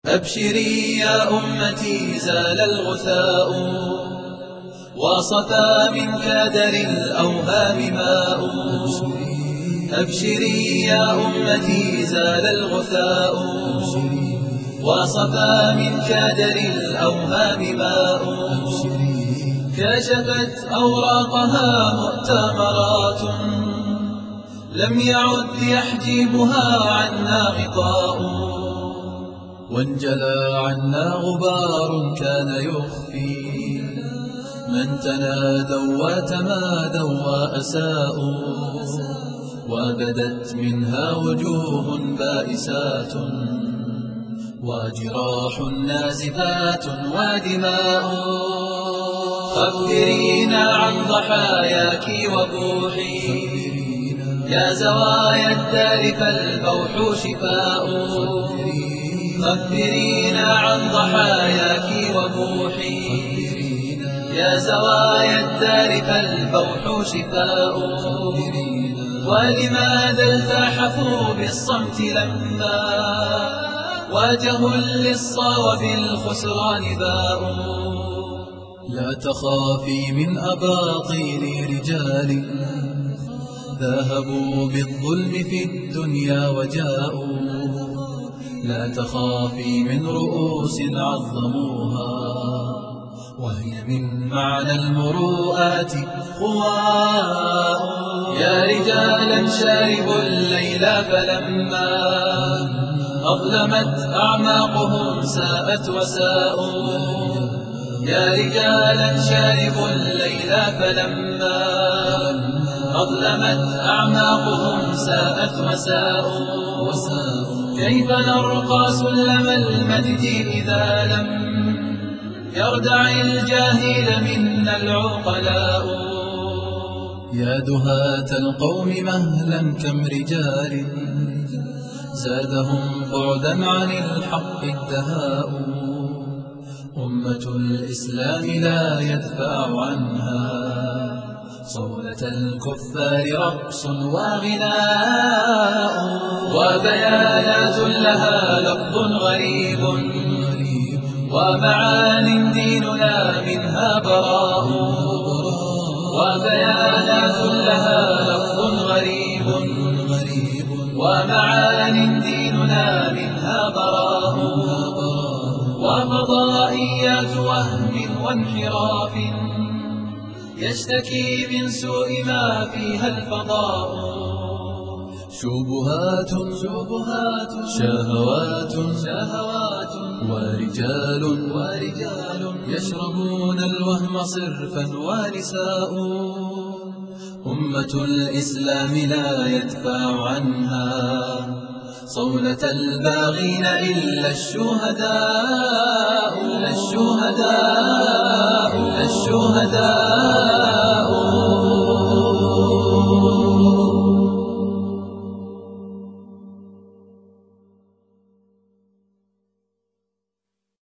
أبشري يا أمتي زال الغثاء وصفى من كادر الأوهام ماء. أبشري يا أمتي زال الغثاء وصفى من كادر الأوهام ماء. كشفت أوراقها مؤتمرات لم يعد يحجبها عنا غطاء. وانجلى عنا غبار كان يخفي من تنادوا وتمادوا وأساءوا. وبدت منها وجوه بائسات وجراح نازفات ودماء. خبرينا عن ضحاياك وبوحي يا زوايا الدار فالبوح شفاء. خبرينا عن ضحاياك وبوحي يا زوايا الدار فالبوح شفاء. ولماذا التحفوا بالصمت لما واجهوا اللص وبالخسران باءوا. لا تخافي من أباطيل رجال ذهبوا بالظلم في الدنيا وجاءوا. لا تخافي من رؤوس عظموها وهي من معنى المروءات خواء. يا رجالا شاربوا الليل فلما أظلمت أعماقهم ساءت وساءوا. يا رجالا شاربوا الليل فلما أظلمت أعماقهم ساءت وساءوا. كيف نرقى سلم المجد إذا لم يردع الجاهل منا العقلاء. يا دهاة القوم مهلا كم رجال زادهم بعدا عن الحق الدهاء. أمة الإسلام لا يدفع عنها صولة الكفار رقص وغناء. وبيانات لها لفظ غريب ومعان ديننا منها براء. وبيانات لها لفظ غريب ومعان ديننا منها براء. وفضائيات وهم وانحراف يشتكي من سوء ما فيها الفضاء. شبهات شهوات ورجال يشربون الوهم صرفا ونساء. أمة الإسلام لا يدفع عنها صولة الباغين إلا الشهداء.